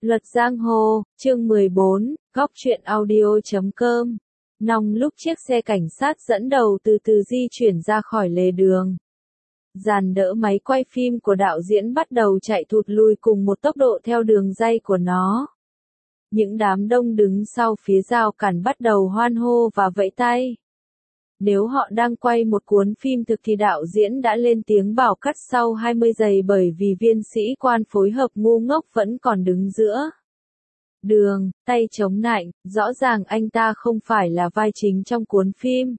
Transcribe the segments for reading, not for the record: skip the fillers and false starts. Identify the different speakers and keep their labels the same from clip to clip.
Speaker 1: Luật Giang Hồ, chương 14, góc truyện audio.com. Nòng lúc chiếc xe cảnh sát dẫn đầu từ từ di chuyển ra khỏi lề đường. Dàn đỡ máy quay phim của đạo diễn bắt đầu chạy thụt lùi cùng một tốc độ theo đường ray của nó. Những đám đông đứng sau phía rào cản bắt đầu hoan hô và vẫy tay. Nếu họ đang quay một cuốn phim thực thì đạo diễn đã lên tiếng bảo cắt sau 20 giây bởi vì viên sĩ quan phối hợp ngu ngốc vẫn còn đứng giữa đường, tay chống nạnh, rõ ràng anh ta không phải là vai chính trong cuốn phim.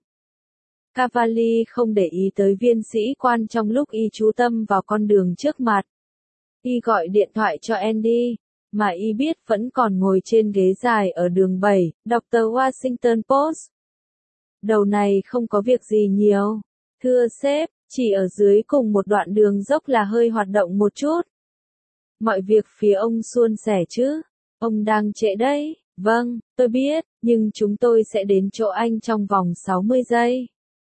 Speaker 1: Cavalli không để ý tới viên sĩ quan trong lúc y chú tâm vào con đường trước mặt. Y gọi điện thoại cho Andy, mà y biết vẫn còn ngồi trên ghế dài ở đường 7, đọc tờ Washington Post. Đầu này không có việc gì nhiều. Thưa sếp, chỉ ở dưới cùng một đoạn đường dốc là hơi hoạt động một chút. Mọi việc phía ông suôn sẻ chứ? Ông đang trễ đấy. Vâng, tôi biết, nhưng chúng tôi sẽ đến chỗ anh trong vòng 60 giây.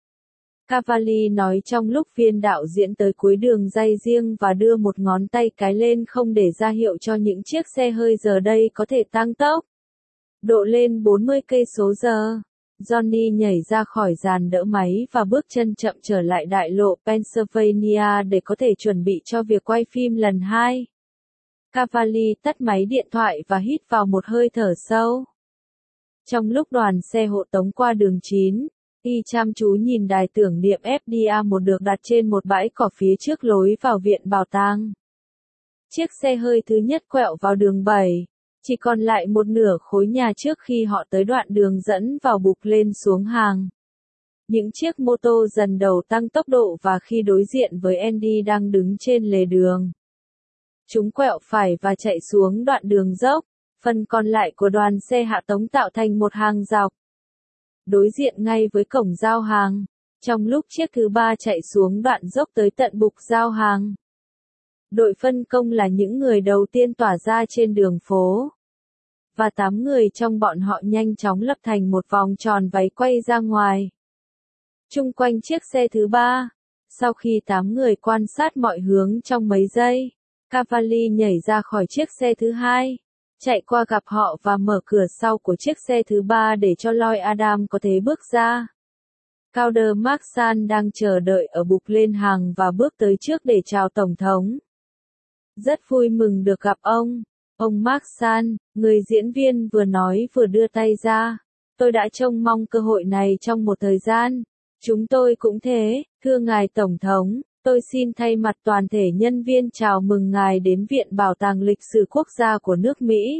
Speaker 1: Cavalli nói trong lúc viên đạo diễn tới cuối đường ray riêng và đưa một ngón tay cái lên không để ra hiệu cho những chiếc xe hơi giờ đây có thể tăng tốc. Độ lên 40 cây số giờ. Johnny nhảy ra khỏi dàn đỡ máy và bước chân chậm trở lại đại lộ Pennsylvania để có thể chuẩn bị cho việc quay phim lần 2. Cavalli tắt máy điện thoại và hít vào một hơi thở sâu. Trong lúc đoàn xe hộ tống qua đường 9, y chăm chú nhìn đài tưởng niệm FDA-1 được đặt trên một bãi cỏ phía trước lối vào viện bảo tàng. Chiếc xe hơi thứ nhất quẹo vào đường 7. Chỉ còn lại một nửa khối nhà trước khi họ tới đoạn đường dẫn vào bục lên xuống hàng. Những chiếc mô tô dần đầu tăng tốc độ và khi đối diện với Andy đang đứng trên lề đường. Chúng quẹo phải và chạy xuống đoạn đường dốc, phần còn lại của đoàn xe hạ tống tạo thành một hàng dọc. Đối diện ngay với cổng giao hàng, trong lúc chiếc thứ ba chạy xuống đoạn dốc tới tận bục giao hàng. Đội phân công là những người đầu tiên tỏa ra trên đường phố. Và 8 người trong bọn họ nhanh chóng lập thành một vòng tròn váy quay ra ngoài. Chung quanh chiếc xe thứ ba, sau khi 8 người quan sát mọi hướng trong mấy giây, Cavalli nhảy ra khỏi chiếc xe thứ hai, chạy qua gặp họ và mở cửa sau của chiếc xe thứ ba để cho Lloyd Adam có thể bước ra. Calder Marksan đang chờ đợi ở bục lên hàng và bước tới trước để chào Tổng thống. Rất vui mừng được gặp ông. Ông Marksan, người diễn viên vừa nói vừa đưa tay ra. Tôi đã trông mong cơ hội này trong một thời gian. Chúng tôi cũng thế, thưa ngài Tổng thống, tôi xin thay mặt toàn thể nhân viên chào mừng ngài đến Viện Bảo tàng Lịch sử Quốc gia của nước Mỹ.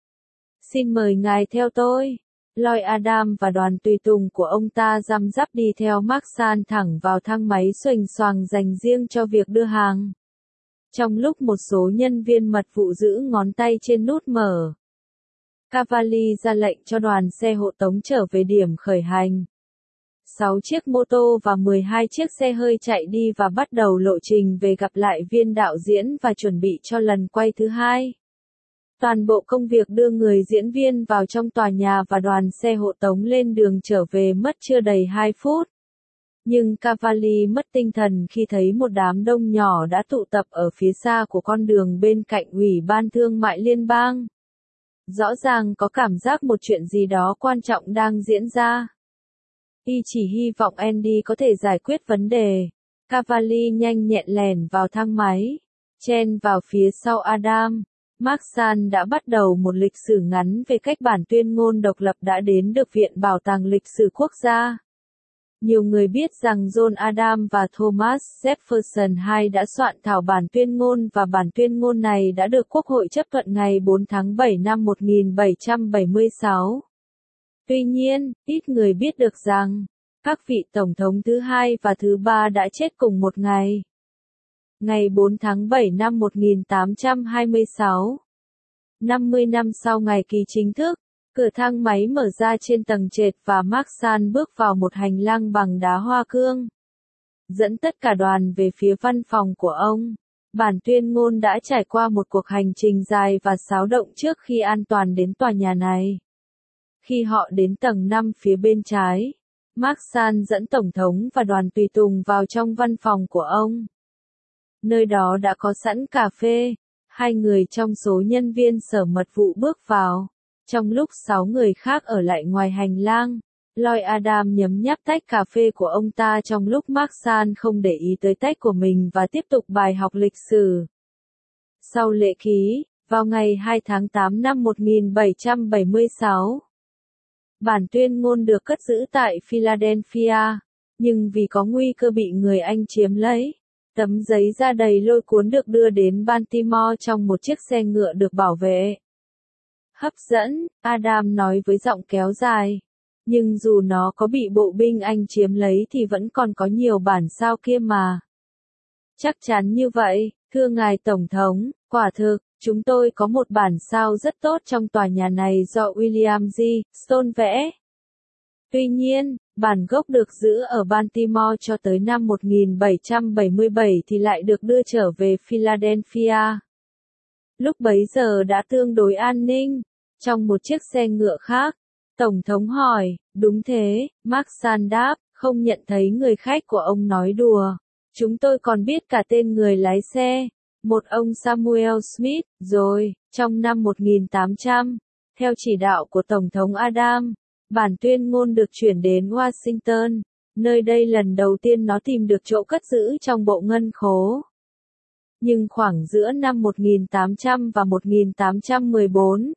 Speaker 1: Xin mời ngài theo tôi. Lloyd Adam và đoàn tùy tùng của ông ta răm rắp đi theo Marksan thẳng vào thang máy xoành xoàng dành riêng cho việc đưa hàng. Trong lúc một số nhân viên mật vụ giữ ngón tay trên nút mở, Cavalli ra lệnh cho đoàn xe hộ tống trở về điểm khởi hành. 6 chiếc mô tô và 12 chiếc xe hơi chạy đi và bắt đầu lộ trình về gặp lại viên đạo diễn và chuẩn bị cho lần quay thứ 2. Toàn bộ công việc đưa người diễn viên vào trong tòa nhà và đoàn xe hộ tống lên đường trở về mất chưa đầy 2 phút. Nhưng Cavalli mất tinh thần khi thấy một đám đông nhỏ đã tụ tập ở phía xa của con đường bên cạnh Ủy ban Thương mại Liên bang. Rõ ràng có cảm giác một chuyện gì đó quan trọng đang diễn ra. Y chỉ hy vọng Andy có thể giải quyết vấn đề. Cavalli nhanh nhẹn lèn vào thang máy, chen vào phía sau Adam. Marksan đã bắt đầu một lịch sử ngắn về cách bản tuyên ngôn độc lập đã đến được Viện Bảo tàng Lịch sử Quốc gia. Nhiều người biết rằng John Adam và Thomas Jefferson II đã soạn thảo bản tuyên ngôn và bản tuyên ngôn này đã được Quốc hội chấp thuận ngày 4 tháng 7 năm 1776. Tuy nhiên, ít người biết được rằng, các vị tổng thống thứ hai và thứ ba đã chết cùng một ngày. Ngày 4 tháng 7 năm 1826. 50 năm sau ngày ký chính thức, cửa thang máy mở ra trên tầng trệt và Marksan bước vào một hành lang bằng đá hoa cương. Dẫn tất cả đoàn về phía văn phòng của ông. Bản tuyên ngôn đã trải qua một cuộc hành trình dài và xáo động trước khi an toàn đến tòa nhà này. Khi họ đến tầng 5 phía bên trái, Marksan dẫn Tổng thống và đoàn tùy tùng vào trong văn phòng của ông. Nơi đó đã có sẵn cà phê, 2 người trong số nhân viên sở mật vụ bước vào. Trong lúc 6 người khác ở lại ngoài hành lang, Lloyd Adam nhấm nháp tách cà phê của ông ta trong lúc Mark Sand không để ý tới tách của mình và tiếp tục bài học lịch sử. Sau lễ ký, vào ngày 2 tháng 8 năm 1776, bản tuyên ngôn được cất giữ tại Philadelphia, nhưng vì có nguy cơ bị người Anh chiếm lấy, tấm giấy da đầy lôi cuốn được đưa đến Baltimore trong một chiếc xe ngựa được bảo vệ. Hấp dẫn, Adam nói với giọng kéo dài. Nhưng dù nó có bị bộ binh Anh chiếm lấy thì vẫn còn có nhiều bản sao kia mà. Chắc chắn như vậy, thưa ngài Tổng thống, quả thực, chúng tôi có một bản sao rất tốt trong tòa nhà này do William G. Stone vẽ. Tuy nhiên, bản gốc được giữ ở Baltimore cho tới năm 1777 thì lại được đưa trở về Philadelphia. Lúc bấy giờ đã tương đối an ninh. Trong một chiếc xe ngựa khác, Tổng thống hỏi, đúng thế, Mark Sand đáp, không nhận thấy người khách của ông nói đùa. Chúng tôi còn biết cả tên người lái xe, một ông Samuel Smith, rồi, trong năm 1800, theo chỉ đạo của Tổng thống Adam, bản tuyên ngôn được chuyển đến Washington, nơi đây lần đầu tiên nó tìm được chỗ cất giữ trong bộ ngân khố. Nhưng khoảng giữa năm 1800 và 1814,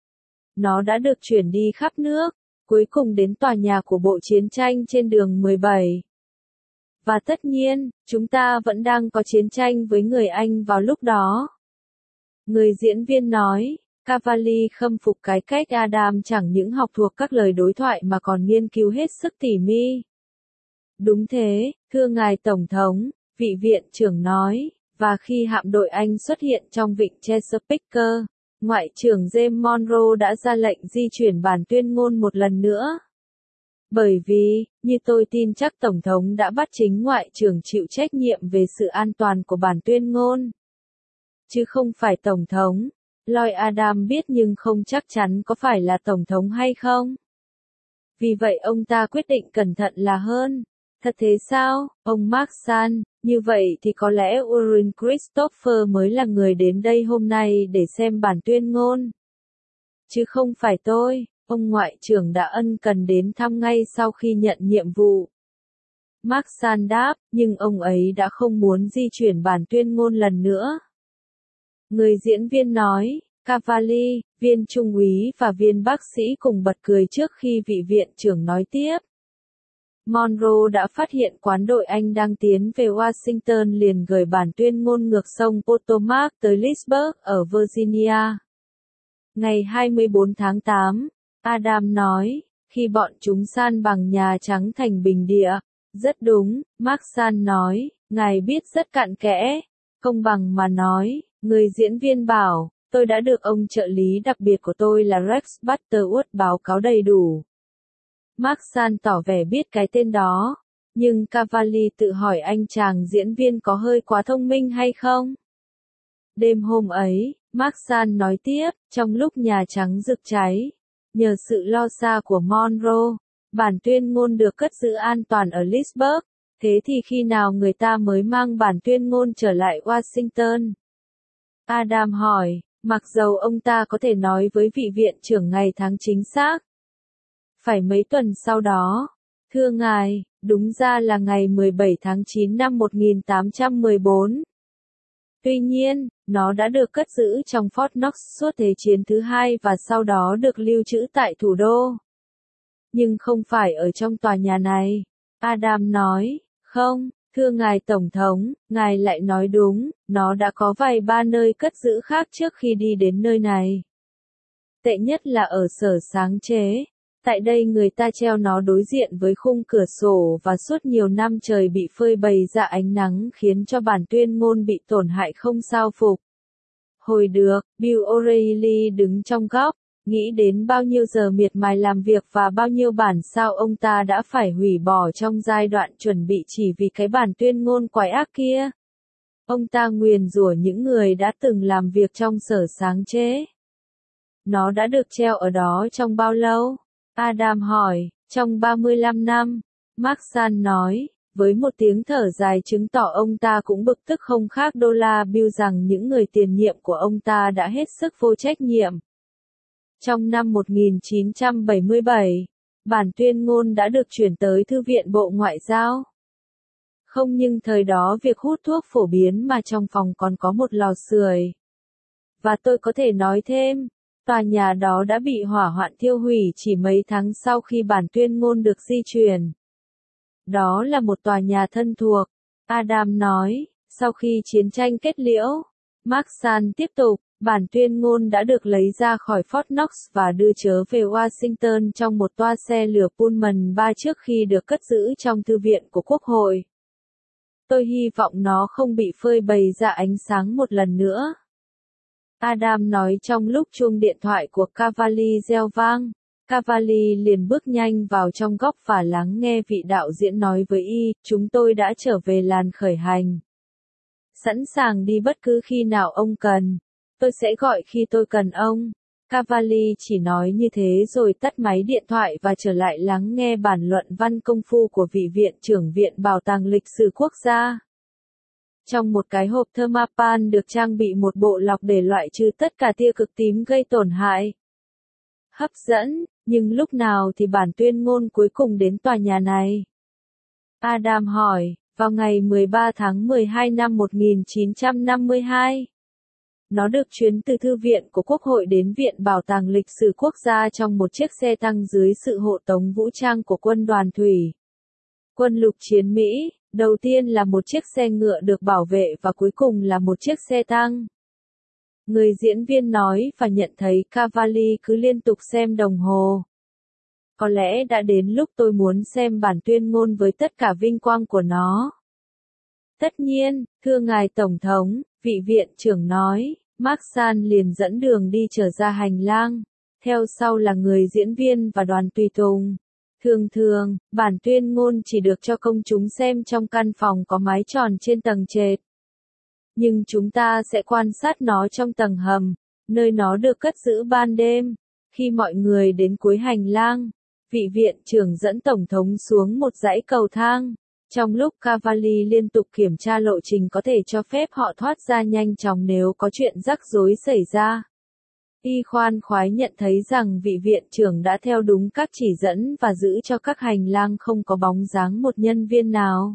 Speaker 1: nó đã được chuyển đi khắp nước, cuối cùng đến tòa nhà của Bộ Chiến tranh trên đường 17. Và tất nhiên, chúng ta vẫn đang có chiến tranh với người Anh vào lúc đó. Người diễn viên nói, Cavalli khâm phục cái cách Adam chẳng những học thuộc các lời đối thoại mà còn nghiên cứu hết sức tỉ mỉ. Đúng thế, thưa ngài Tổng thống, vị viện trưởng nói, và khi hạm đội Anh xuất hiện trong vịnh Chesapeake, Ngoại trưởng James Monroe đã ra lệnh di chuyển bản tuyên ngôn một lần nữa. Bởi vì, như tôi tin chắc Tổng thống đã bắt chính Ngoại trưởng chịu trách nhiệm về sự an toàn của bản tuyên ngôn. Chứ không phải Tổng thống. Lloyd Adam biết nhưng không chắc chắn có phải là Tổng thống hay không. Vì vậy ông ta quyết định cẩn thận là hơn. Thật thế sao, ông Mark Sand, như vậy thì có lẽ Warren Christopher mới là người đến đây hôm nay để xem bản tuyên ngôn. Chứ không phải tôi, ông Ngoại trưởng đã ân cần đến thăm ngay sau khi nhận nhiệm vụ. Mark Sand đáp, nhưng ông ấy đã không muốn di chuyển bản tuyên ngôn lần nữa. Người diễn viên nói, Cavalli, viên trung úy và viên bác sĩ cùng bật cười trước khi vị viện trưởng nói tiếp. Monroe đã phát hiện quán đội Anh đang tiến về Washington liền gửi bản tuyên ngôn ngược sông Potomac tới Leesburg ở Virginia. Ngày 24 tháng 8, Adam nói, khi bọn chúng san bằng Nhà Trắng thành bình địa. Rất đúng, Mark Sand nói, ngài biết rất cặn kẽ. Công bằng mà nói, người diễn viên bảo, tôi đã được ông trợ lý đặc biệt của tôi là Rex Butterworth báo cáo đầy đủ. Mark Sand tỏ vẻ biết cái tên đó, nhưng Cavalli tự hỏi anh chàng diễn viên có hơi quá thông minh hay không? Đêm hôm ấy, Mark Sand nói tiếp, trong lúc Nhà Trắng rực cháy, nhờ sự lo xa của Monroe, bản tuyên ngôn được cất giữ an toàn ở Leesburg, thế thì khi nào người ta mới mang bản tuyên ngôn trở lại Washington? Adam hỏi, mặc dầu ông ta có thể nói với vị viện trưởng ngày tháng chính xác. Phải mấy tuần sau đó, thưa ngài, đúng ra là ngày 17 tháng 9 năm 1814. Tuy nhiên, nó đã được cất giữ trong Fort Knox suốt Thế chiến thứ hai và sau đó được lưu trữ tại thủ đô. Nhưng không phải ở trong tòa nhà này. Adam nói, không, thưa ngài Tổng thống, ngài lại nói đúng, nó đã có vài ba nơi cất giữ khác trước khi đi đến nơi này. Tệ nhất là ở sở sáng chế. Tại đây người ta treo nó đối diện với khung cửa sổ và suốt nhiều năm trời bị phơi bày ra ánh nắng khiến cho bản tuyên ngôn bị tổn hại không sao phục. Hồi được, Bill O'Reilly đứng trong góc, nghĩ đến bao nhiêu giờ miệt mài làm việc và bao nhiêu bản sao ông ta đã phải hủy bỏ trong giai đoạn chuẩn bị chỉ vì cái bản tuyên ngôn quái ác kia. Ông ta nguyền rủa những người đã từng làm việc trong sở sáng chế. Nó đã được treo ở đó trong bao lâu? Adam hỏi, trong 35 năm. Mark Sand nói, Với một tiếng thở dài chứng tỏ ông ta cũng bực tức không khác đô la Bill rằng những người tiền nhiệm của ông ta đã hết sức vô trách nhiệm. Trong năm 1977, bản tuyên ngôn đã được chuyển tới Thư viện Bộ Ngoại giao. Không nhưng thời đó việc hút thuốc phổ biến mà trong phòng còn có một lò sưởi. Và tôi có thể nói thêm, tòa nhà đó đã bị hỏa hoạn thiêu hủy chỉ mấy tháng sau khi bản tuyên ngôn được di chuyển. Đó là một tòa nhà thân thuộc, Adam nói, sau khi chiến tranh kết liễu. Mark San tiếp tục, bản tuyên ngôn đã được lấy ra khỏi Fort Knox và đưa trở về Washington trong một toa xe lửa Pullman 3 trước khi được cất giữ trong thư viện của Quốc hội. Tôi hy vọng nó không bị phơi bày ra ánh sáng một lần nữa. Adam nói trong lúc chuông điện thoại của Cavalli reo vang. Cavalli liền bước nhanh vào trong góc và lắng nghe vị đạo diễn nói với y, chúng tôi đã trở về làn khởi hành. Sẵn sàng đi bất cứ khi nào ông cần. Tôi sẽ gọi khi tôi cần ông. Cavalli chỉ nói như thế rồi tắt máy điện thoại và trở lại lắng nghe bản luận văn công phu của vị viện trưởng Viện Bảo tàng Lịch sử Quốc gia. Trong một cái hộp thermopan được trang bị một bộ lọc để loại trừ tất cả tia cực tím gây tổn hại. Hấp dẫn, nhưng lúc nào thì bản tuyên ngôn cuối cùng đến tòa nhà này? Adam hỏi, vào ngày 13 tháng 12 năm 1952. Nó được chuyển từ Thư viện của Quốc hội đến Viện Bảo tàng Lịch sử Quốc gia trong một chiếc xe tăng dưới sự hộ tống vũ trang của quân đoàn thủy. Quân lục chiến Mỹ, đầu tiên là một chiếc xe ngựa được bảo vệ và cuối cùng là một chiếc xe tăng. Người diễn viên nói và nhận thấy Cavalli cứ liên tục xem đồng hồ. Có lẽ đã đến lúc tôi muốn xem bản tuyên ngôn với tất cả vinh quang của nó. Tất nhiên, thưa ngài Tổng thống, vị viện trưởng nói, Mark San liền dẫn đường đi trở ra hành lang. Theo sau là người diễn viên và đoàn tùy tùng. Thường, bản tuyên ngôn chỉ được cho công chúng xem trong căn phòng có mái tròn trên tầng trệt. Nhưng chúng ta sẽ quan sát nó trong tầng hầm, nơi nó được cất giữ ban đêm. Khi mọi người đến cuối hành lang, vị viện trưởng dẫn Tổng thống xuống một dãy cầu thang. Trong lúc Cavalli liên tục kiểm tra lộ trình có thể cho phép họ thoát ra nhanh chóng nếu có chuyện rắc rối xảy ra. Y khoan khoái nhận thấy rằng vị viện trưởng đã theo đúng các chỉ dẫn và giữ cho các hành lang không có bóng dáng một nhân viên nào.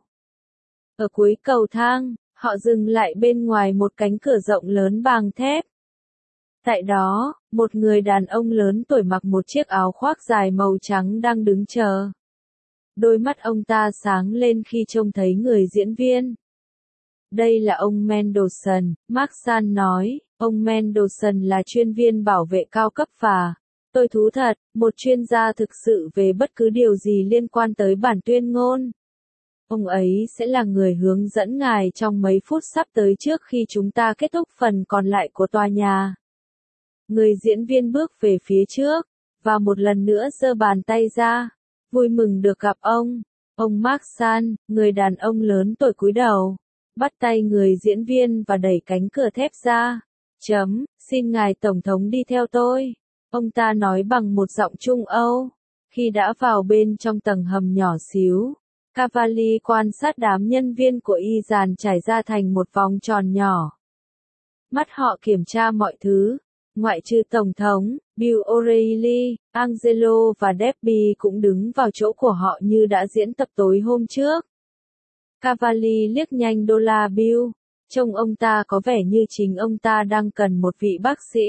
Speaker 1: Ở cuối cầu thang, họ dừng lại bên ngoài một cánh cửa rộng lớn bằng thép. Tại đó, một người đàn ông lớn tuổi mặc một chiếc áo khoác dài màu trắng đang đứng chờ. Đôi mắt ông ta sáng lên khi trông thấy người diễn viên. Đây là ông Mendelsohn, Mark San nói, ông Mendelsohn là chuyên viên bảo vệ cao cấp và, tôi thú thật, một chuyên gia thực sự về bất cứ điều gì liên quan tới bản tuyên ngôn. Ông ấy sẽ là người hướng dẫn ngài trong mấy phút sắp tới trước khi chúng ta kết thúc phần còn lại của tòa nhà. Người diễn viên bước về phía trước, và một lần nữa giơ bàn tay ra. Vui mừng được gặp ông. Ông Mark San, người đàn ông lớn tuổi cúi đầu, bắt tay người diễn viên và đẩy cánh cửa thép ra. Xin ngài Tổng thống đi theo tôi. Ông ta nói bằng một giọng Trung Âu. Khi đã vào bên trong tầng hầm nhỏ xíu, Cavalli quan sát đám nhân viên của y dàn trải ra thành một vòng tròn nhỏ. Mắt họ kiểm tra mọi thứ, ngoại trừ Tổng thống, Bill O'Reilly, Angelo và Debbie cũng đứng vào chỗ của họ như đã diễn tập tối hôm trước. Cavalli liếc nhanh đô la Bill, trông ông ta có vẻ như chính ông ta đang cần một vị bác sĩ.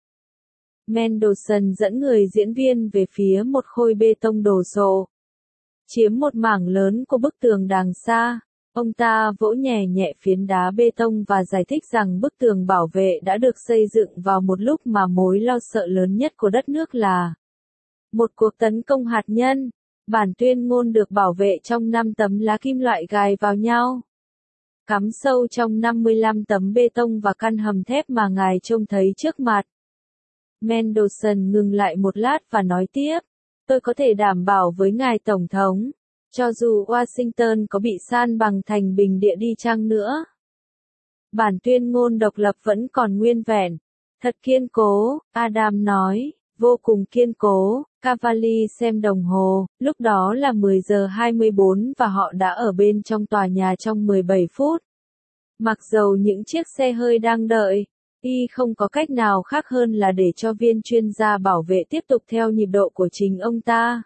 Speaker 1: Mendelsohn dẫn người diễn viên về phía một khối bê tông đổ sộ, chiếm một mảng lớn của bức tường đằng xa. Ông ta vỗ nhẹ nhẹ phiến đá bê tông và giải thích rằng bức tường bảo vệ đã được xây dựng vào một lúc mà mối lo sợ lớn nhất của đất nước là một cuộc tấn công hạt nhân. Bản tuyên ngôn được bảo vệ trong 5 tấm lá kim loại gài vào nhau, cắm sâu trong 55 tấm bê tông và căn hầm thép mà ngài trông thấy trước mặt. Mendelsohn ngừng lại một lát và nói tiếp, tôi có thể đảm bảo với ngài Tổng thống, cho dù Washington có bị san bằng thành bình địa đi chăng nữa, bản tuyên ngôn độc lập vẫn còn nguyên vẹn. Thật kiên cố, Adam nói, vô cùng kiên cố. Cavalli xem đồng hồ, lúc đó là 10 giờ 24 và họ đã ở bên trong tòa nhà trong 17 phút. Mặc dầu những chiếc xe hơi đang đợi, y không có cách nào khác hơn là để cho viên chuyên gia bảo vệ tiếp tục theo nhịp độ của chính ông ta.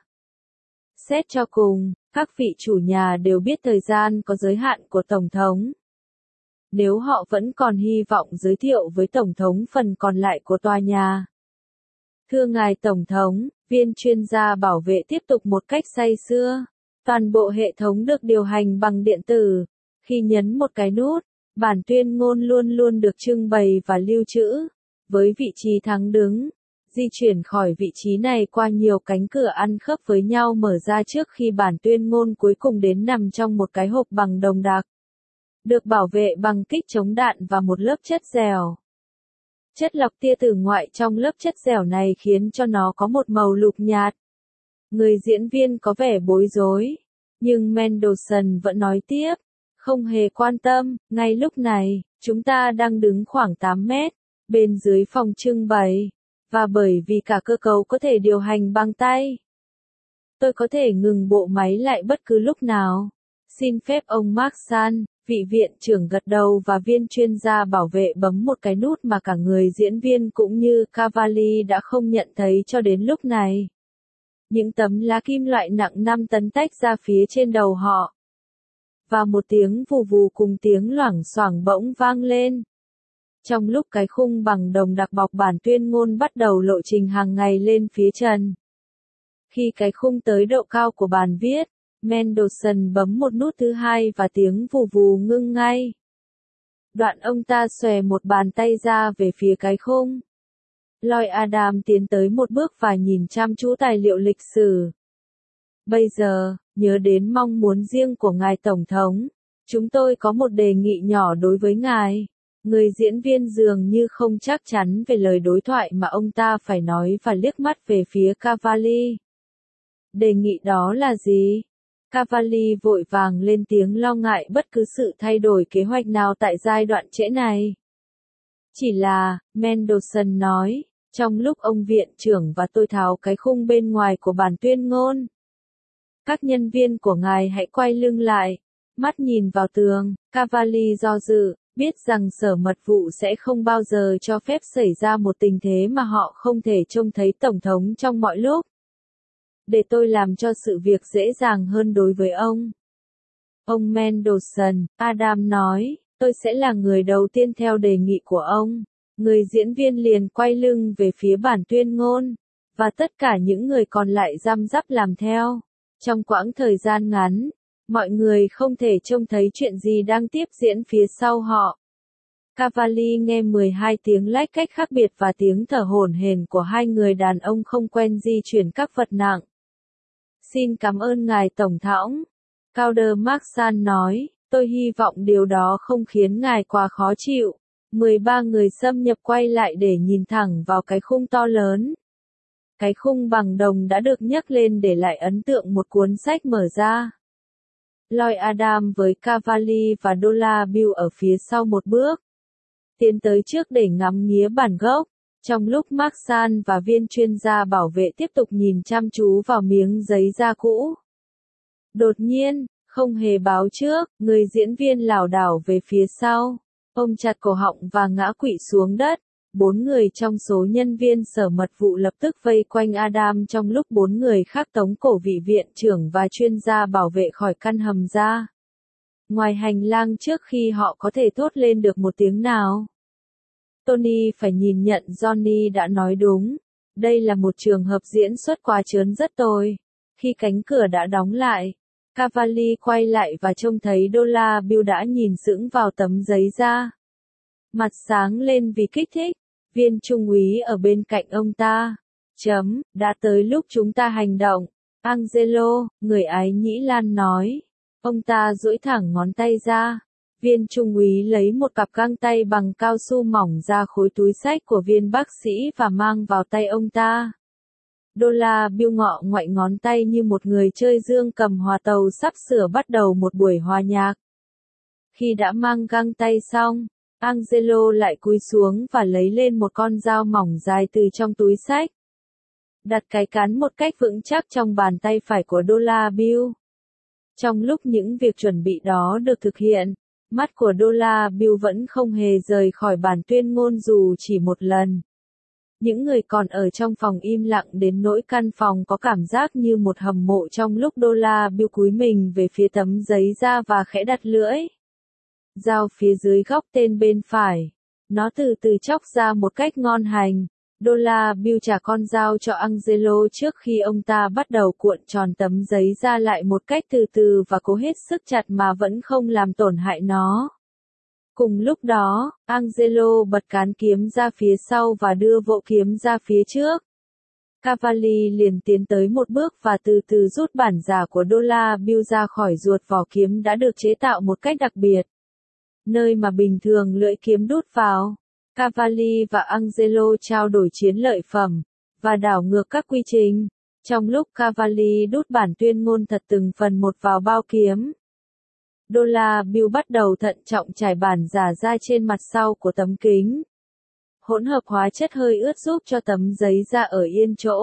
Speaker 1: Xét cho cùng, các vị chủ nhà đều biết thời gian có giới hạn của Tổng thống. Nếu họ vẫn còn hy vọng giới thiệu với Tổng thống phần còn lại của tòa nhà. Thưa ngài Tổng thống, viên chuyên gia bảo vệ tiếp tục một cách say sưa. Toàn bộ hệ thống được điều hành bằng điện tử. Khi nhấn một cái nút, bản tuyên ngôn luôn luôn được trưng bày và lưu trữ. Với vị trí thẳng đứng, di chuyển khỏi vị trí này qua nhiều cánh cửa ăn khớp với nhau mở ra trước khi bản tuyên ngôn cuối cùng đến nằm trong một cái hộp bằng đồng đặc. Được bảo vệ bằng kích chống đạn và một lớp chất dẻo. Chất lọc tia tử ngoại trong lớp chất dẻo này khiến cho nó có một màu lục nhạt. Người diễn viên có vẻ bối rối, nhưng Mendelsohn vẫn nói tiếp, không hề quan tâm, ngay lúc này, chúng ta đang đứng khoảng 8 mét, bên dưới phòng trưng bày, và bởi vì cả cơ cấu có thể điều hành bằng tay. Tôi có thể ngừng bộ máy lại bất cứ lúc nào. Xin phép ông Marksan. Vị viện trưởng gật đầu và viên chuyên gia bảo vệ bấm một cái nút mà cả người diễn viên cũng như Cavalli đã không nhận thấy cho đến lúc này. Những tấm lá kim loại nặng 5 tấn tách ra phía trên đầu họ. Và một tiếng vù vù cùng tiếng loảng xoảng bỗng vang lên. Trong lúc cái khung bằng đồng đặc bọc bản tuyên ngôn bắt đầu lộ trình hàng ngày lên phía trần. Khi cái khung tới độ cao của bàn viết, Mendelsohn bấm một nút thứ hai và tiếng vù vù ngưng ngay. Đoạn ông ta xòe một bàn tay ra về phía cái khung. Lloyd Adam tiến tới một bước và nhìn chăm chú tài liệu lịch sử. Bây giờ, nhớ đến mong muốn riêng của ngài Tổng thống, chúng tôi có một đề nghị nhỏ đối với ngài. Người diễn viên dường như không chắc chắn về lời đối thoại mà ông ta phải nói và liếc mắt về phía Cavalli. Đề nghị đó là gì? Cavalli vội vàng lên tiếng lo ngại bất cứ sự thay đổi kế hoạch nào tại giai đoạn trễ này. Chỉ là, Mendelsohn nói, trong lúc ông viện trưởng và tôi tháo cái khung bên ngoài của bản tuyên ngôn. Các nhân viên của ngài hãy quay lưng lại, mắt nhìn vào tường. Cavalli do dự, biết rằng sở mật vụ sẽ không bao giờ cho phép xảy ra một tình thế mà họ không thể trông thấy Tổng thống trong mọi lúc. Để tôi làm cho sự việc dễ dàng hơn đối với ông. Ông Mendelsohn, Adam nói, tôi sẽ là người đầu tiên theo đề nghị của ông. Người diễn viên liền quay lưng về phía bản tuyên ngôn, và tất cả những người còn lại răm rắp làm theo. Trong quãng thời gian ngắn, mọi người không thể trông thấy chuyện gì đang tiếp diễn phía sau họ. Cavalli nghe 12 tiếng lách cách khác biệt và tiếng thở hổn hển của hai người đàn ông không quen di chuyển các vật nặng. Xin cảm ơn ngài Tổng thống. Couder Marksan nói, tôi hy vọng điều đó không khiến ngài quá khó chịu. 13 người xâm nhập quay lại để nhìn thẳng vào cái khung to lớn. Cái khung bằng đồng đã được nhấc lên để lại ấn tượng một cuốn sách mở ra. Lloyd Adam với Cavalli và Dollar Bill ở phía sau một bước. Tiến tới trước để ngắm nghía bản gốc. Trong lúc Marksan và viên chuyên gia bảo vệ tiếp tục nhìn chăm chú vào miếng giấy da cũ. Đột nhiên, không hề báo trước, người diễn viên lảo đảo về phía sau. Ôm chặt cổ họng và ngã quỵ xuống đất. 4 người trong số nhân viên sở mật vụ lập tức vây quanh Adam trong lúc 4 người khác tống cổ vị viện trưởng và chuyên gia bảo vệ khỏi căn hầm ra. Ngoài hành lang trước khi họ có thể thốt lên được một tiếng nào. Tony phải nhìn nhận Johnny đã nói đúng. Đây là một trường hợp diễn xuất quá trớn rất tồi. Khi cánh cửa đã đóng lại, Cavalli quay lại và trông thấy Dollar Bill đã nhìn sững vào tấm giấy da. Mặt sáng lên vì kích thích. Viên trung úy ở bên cạnh ông ta. Đã tới lúc chúng ta hành động. Angelo, người Ái Nhĩ Lan nói. Ông ta duỗi thẳng ngón tay ra. Viên trung úy lấy một cặp găng tay bằng cao su mỏng ra khối túi xách của viên bác sĩ và mang vào tay ông ta. Dollar Bill ngọ ngoại ngón tay như một người chơi dương cầm hòa tàu sắp sửa bắt đầu một buổi hòa nhạc. Khi đã mang găng tay xong, Angelo lại cúi xuống và lấy lên một con dao mỏng dài từ trong túi xách. đặt cái cán một cách vững chắc trong bàn tay phải của Dollar Bill. Trong lúc những việc chuẩn bị đó được thực hiện, mắt của Dollar Bill vẫn không hề rời khỏi bản tuyên ngôn dù chỉ một lần. Những người còn ở trong phòng im lặng đến nỗi căn phòng có cảm giác như một hầm mộ trong lúc Dollar Bill cúi mình về phía tấm giấy da và khẽ đặt lưỡi dao phía dưới góc tên bên phải. Nó từ từ chóc ra một cách ngon hành. Dollar Bill trả con dao cho Angelo trước khi ông ta bắt đầu cuộn tròn tấm giấy ra lại một cách từ từ và cố hết sức chặt mà vẫn không làm tổn hại nó. Cùng lúc đó, Angelo bật cán kiếm ra phía sau và đưa vỗ kiếm ra phía trước. Cavalli liền tiến tới một bước và từ từ rút bản giả của Dollar Bill ra khỏi ruột vỏ kiếm đã được chế tạo một cách đặc biệt. Nơi mà bình thường lưỡi kiếm đút vào, Cavalli và Angelo trao đổi chiến lợi phẩm, và đảo ngược các quy trình. Trong lúc Cavalli đút bản tuyên ngôn thật từng phần một vào bao kiếm, Dollar Bill bắt đầu thận trọng trải bản giả ra trên mặt sau của tấm kính. Hỗn hợp hóa chất hơi ướt giúp cho tấm giấy da ở yên chỗ.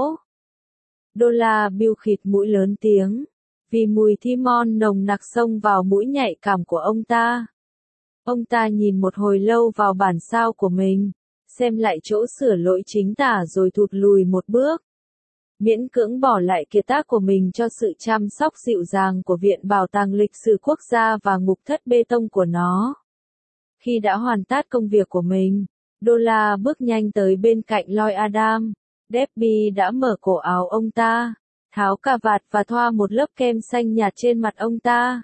Speaker 1: Dollar Bill khịt mũi lớn tiếng, vì mùi thimon nồng nặc xông vào mũi nhạy cảm của ông ta. Ông ta nhìn một hồi lâu vào bản sao của mình, xem lại chỗ sửa lỗi chính tả rồi thụt lùi một bước. Miễn cưỡng bỏ lại kiệt tác của mình cho sự chăm sóc dịu dàng của Viện Bảo tàng Lịch sử Quốc gia và ngục thất bê tông của nó. Khi đã hoàn tất công việc của mình, Dollar bước nhanh tới bên cạnh Lloyd Adam. Debbie đã mở cổ áo ông ta, tháo cà vạt và thoa một lớp kem xanh nhạt trên mặt ông ta.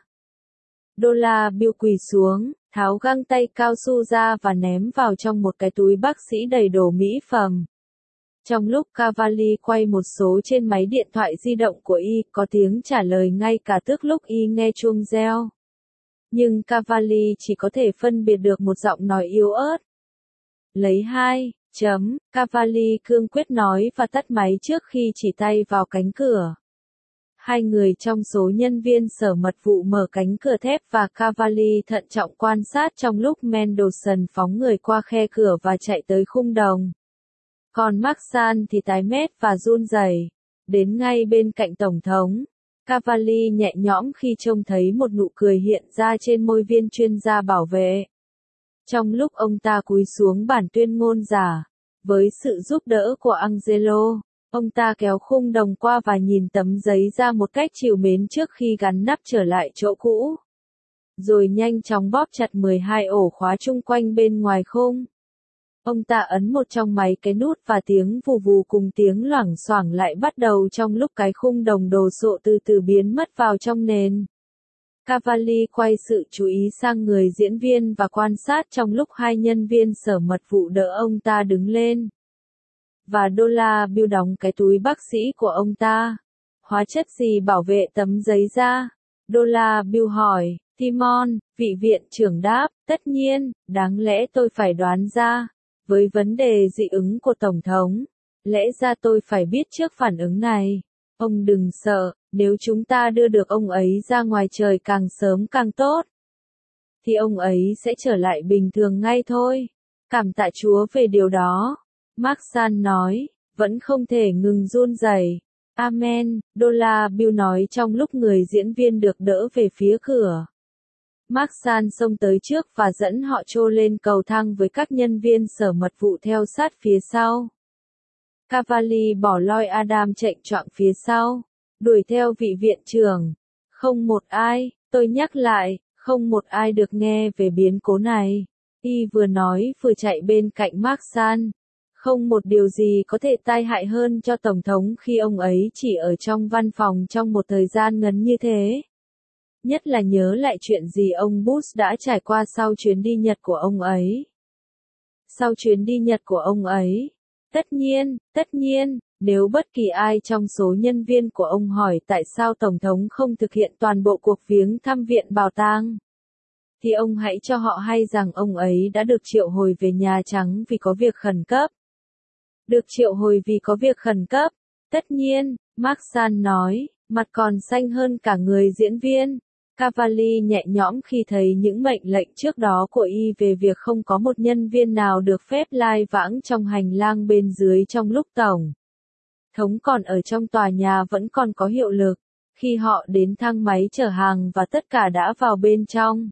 Speaker 1: Dollar Bill quỳ xuống, tháo găng tay cao su ra và ném vào trong một cái túi bác sĩ đầy đồ mỹ phẩm. Trong lúc Cavalli quay một số trên máy điện thoại di động của y, có tiếng trả lời ngay cả trước lúc y nghe chuông reo. Nhưng Cavalli chỉ có thể phân biệt được một giọng nói yếu ớt. Lấy 2, Cavalli cương quyết nói và tắt máy trước khi chỉ tay vào cánh cửa. Hai người trong số nhân viên sở mật vụ mở cánh cửa thép và Cavalli thận trọng quan sát trong lúc Mendelssohn phóng người qua khe cửa và chạy tới khung đồng. Còn Marsan thì tái mét và run rẩy. Đến ngay bên cạnh Tổng thống, Cavalli nhẹ nhõm khi trông thấy một nụ cười hiện ra trên môi viên chuyên gia bảo vệ. Trong lúc ông ta cúi xuống bản tuyên ngôn giả, với sự giúp đỡ của Angelo, ông ta kéo khung đồng qua và nhìn tấm giấy ra một cách trìu mến trước khi gắn nắp trở lại chỗ cũ. Rồi nhanh chóng bóp chặt 12 ổ khóa chung quanh bên ngoài khung. Ông ta ấn một trong mấy cái nút và tiếng vù vù cùng tiếng loảng xoảng lại bắt đầu trong lúc cái khung đồng đồ sộ từ từ biến mất vào trong nền. Cavalli quay sự chú ý sang người diễn viên và quan sát trong lúc hai nhân viên sở mật vụ đỡ ông ta đứng lên. Và Dollar Bill đóng cái túi bác sĩ của ông ta. Hóa chất gì bảo vệ tấm giấy da? Dollar Bill hỏi. Timon, vị viện trưởng đáp, tất nhiên, đáng lẽ tôi phải đoán ra. Với vấn đề dị ứng của Tổng thống, lẽ ra tôi phải biết trước phản ứng này. Ông đừng sợ, nếu chúng ta đưa được ông ấy ra ngoài trời càng sớm càng tốt, thì ông ấy sẽ trở lại bình thường ngay thôi. Cảm tạ Chúa về điều đó. Marsan nói, vẫn không thể ngừng run rẩy. Amen, Dollar Bill nói trong lúc người diễn viên được đỡ về phía cửa. Marsan xông tới trước và dẫn họ trô lên cầu thang với các nhân viên sở mật vụ theo sát phía sau. Cavalli bỏ Lloyd Adam chạy choạng phía sau, đuổi theo vị viện trưởng. Không một ai, tôi nhắc lại, không một ai được nghe về biến cố này. Y vừa nói vừa chạy bên cạnh Marsan. Không một điều gì có thể tai hại hơn cho Tổng thống khi ông ấy chỉ ở trong văn phòng trong một thời gian ngắn như thế. Nhất là nhớ lại chuyện gì ông Bush đã trải qua sau chuyến đi Nhật của ông ấy. Sau chuyến đi Nhật của ông ấy, tất nhiên, nếu bất kỳ ai trong số nhân viên của ông hỏi tại sao Tổng thống không thực hiện toàn bộ cuộc viếng thăm Viện Bảo tàng, thì ông hãy cho họ hay rằng ông ấy đã được triệu hồi về Nhà Trắng vì có việc khẩn cấp. Được triệu hồi vì có việc khẩn cấp, tất nhiên, Marsan nói, mặt còn xanh hơn cả người diễn viên. Cavalli nhẹ nhõm khi thấy những mệnh lệnh trước đó của y về việc không có một nhân viên nào được phép lai vãng trong hành lang bên dưới trong lúc Tổng thống còn ở trong tòa nhà vẫn còn có hiệu lực. Khi họ đến thang máy chở hàng và tất cả đã vào bên trong.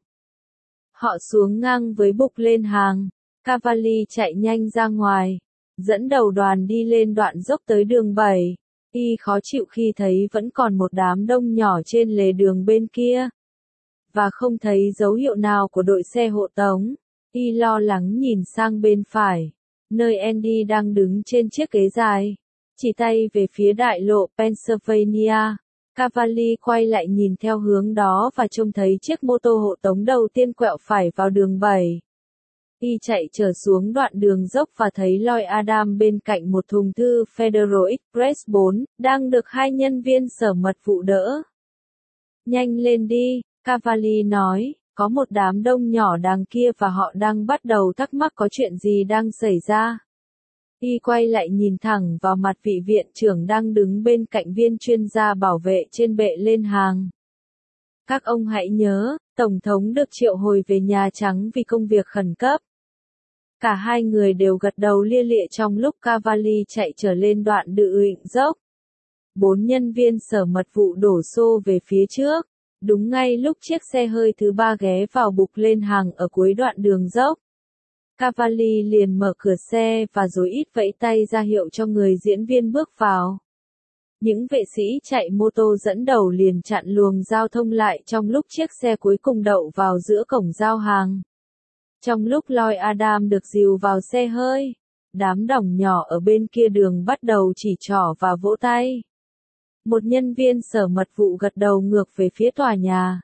Speaker 1: Họ xuống ngang với bục lên hàng. Cavalli chạy nhanh ra ngoài, dẫn đầu đoàn đi lên đoạn dốc tới đường 7. Y khó chịu khi thấy vẫn còn một đám đông nhỏ trên lề đường bên kia. Và không thấy dấu hiệu nào của đội xe hộ tống. Y lo lắng nhìn sang bên phải, nơi Andy đang đứng trên chiếc ghế dài, chỉ tay về phía đại lộ Pennsylvania. Cavalli quay lại nhìn theo hướng đó và trông thấy chiếc mô tô hộ tống đầu tiên quẹo phải vào đường 7. Y chạy trở xuống đoạn đường dốc và thấy Lloyd Adam bên cạnh một thùng thư Federal Express 4, đang được hai nhân viên sở mật vụ đỡ. Nhanh lên đi, Cavalli nói, có một đám đông nhỏ đằng kia và họ đang bắt đầu thắc mắc có chuyện gì đang xảy ra. Y quay lại nhìn thẳng vào mặt vị viện trưởng đang đứng bên cạnh viên chuyên gia bảo vệ trên bệ lên hàng. Các ông hãy nhớ, Tổng thống được triệu hồi về Nhà Trắng vì công việc khẩn cấp. Cả hai người đều gật đầu lia lịa trong lúc Cavalli chạy trở lên đoạn đự ịnh dốc. 4 nhân viên sở mật vụ đổ xô về phía trước, đúng ngay lúc chiếc xe hơi thứ 3 ghé vào bục lên hàng ở cuối đoạn đường dốc. Cavalli liền mở cửa xe và rồi ít vẫy tay ra hiệu cho người diễn viên bước vào. Những vệ sĩ chạy mô tô dẫn đầu liền chặn luồng giao thông lại trong lúc chiếc xe cuối cùng đậu vào giữa cổng giao hàng. Trong lúc Lloyd Adam được dìu vào xe hơi, đám đồng nhỏ ở bên kia đường bắt đầu chỉ trỏ và vỗ tay. Một nhân viên sở mật vụ gật đầu ngược về phía tòa nhà.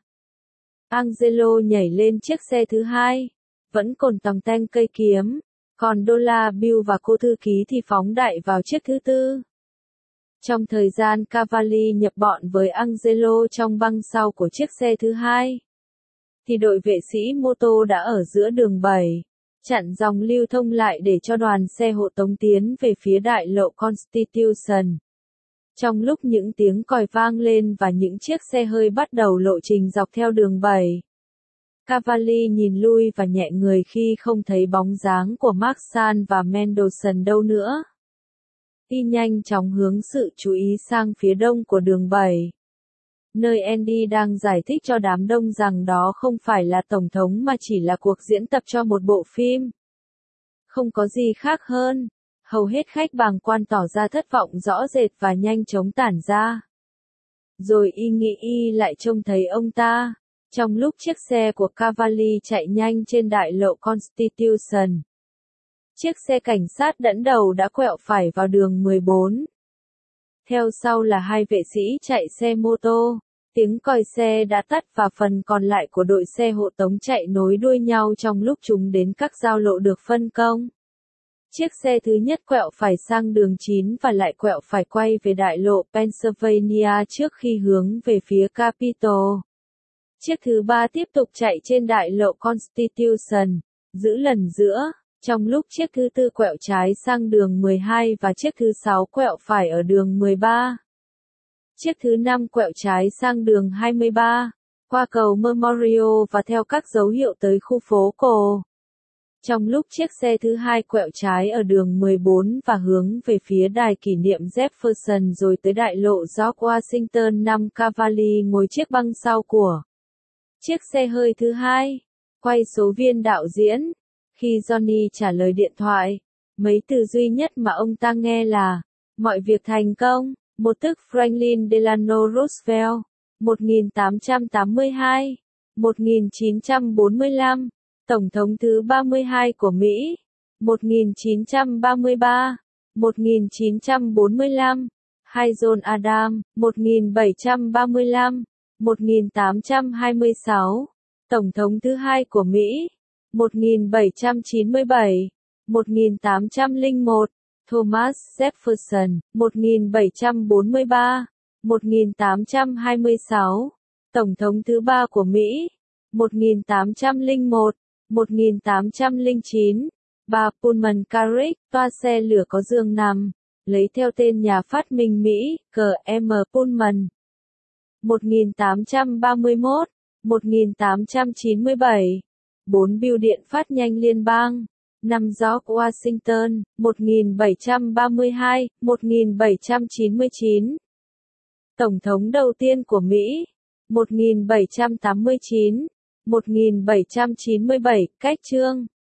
Speaker 1: Angelo nhảy lên chiếc xe thứ 2, vẫn còn tòng tanh cây kiếm, còn Dollar Bill và cô thư ký thì phóng đại vào chiếc thứ 4. Trong thời gian Cavalli nhập bọn với Angelo trong băng sau của chiếc xe thứ 2, thì đội vệ sĩ mô tô đã ở giữa đường 7, chặn dòng lưu thông lại để cho đoàn xe hộ tống tiến về phía đại lộ Constitution. Trong lúc những tiếng còi vang lên và những chiếc xe hơi bắt đầu lộ trình dọc theo đường 7, Cavalli nhìn lui và nhẹ người khi không thấy bóng dáng của Marshall và Mendelssohn đâu nữa. Y nhanh chóng hướng sự chú ý sang phía đông của đường 7, nơi Andy đang giải thích cho đám đông rằng đó không phải là tổng thống mà chỉ là cuộc diễn tập cho một bộ phim. Không có gì khác hơn. Hầu hết khách bàng quan tỏ ra thất vọng rõ rệt và nhanh chóng tản ra. Rồi y nghĩ y lại trông thấy ông ta, trong lúc chiếc xe của Cavalli chạy nhanh trên đại lộ Constitution. Chiếc xe cảnh sát dẫn đầu đã quẹo phải vào đường 14. Theo sau là hai vệ sĩ chạy xe mô tô. Tiếng còi xe đã tắt và phần còn lại của đội xe hộ tống chạy nối đuôi nhau trong lúc chúng đến các giao lộ được phân công. Chiếc xe thứ nhất quẹo phải sang đường 9 và lại quẹo phải quay về đại lộ Pennsylvania trước khi hướng về phía Capitol. Chiếc thứ 3 tiếp tục chạy trên đại lộ Constitution, giữ lần giữa, trong lúc chiếc thứ 4 quẹo trái sang đường 12 và chiếc thứ 6 quẹo phải ở đường 13. Chiếc thứ 5 quẹo trái sang đường 23, qua cầu Memorial và theo các dấu hiệu tới khu phố cổ. Trong lúc chiếc xe thứ 2 quẹo trái ở đường 14 và hướng về phía đài kỷ niệm Jefferson rồi tới đại lộ George Washington 5, Cavalli ngồi chiếc băng sau của chiếc xe hơi thứ 2. Quay số viên đạo diễn. Khi Johnny trả lời điện thoại, mấy từ duy nhất mà ông ta nghe là mọi việc thành công, một tức Franklin Delano Roosevelt, 1882, 1945. Tổng thống thứ 32 của Mỹ, 1933, 1945, hay John Adams, 1735, 1826, Tổng thống thứ 2 của Mỹ, 1797, 1801, Thomas Jefferson, 1743, 1826, Tổng thống thứ 3 của Mỹ, 1801, 1809, bà Pullman Carrick, toa xe lửa có giường nằm, lấy theo tên nhà phát minh Mỹ, C.M. Pullman. 1831, 1897, 4 bưu điện phát nhanh liên bang, năm George Washington, 1732, 1799. Tổng thống đầu tiên của Mỹ, 1789, 1797, cách chương.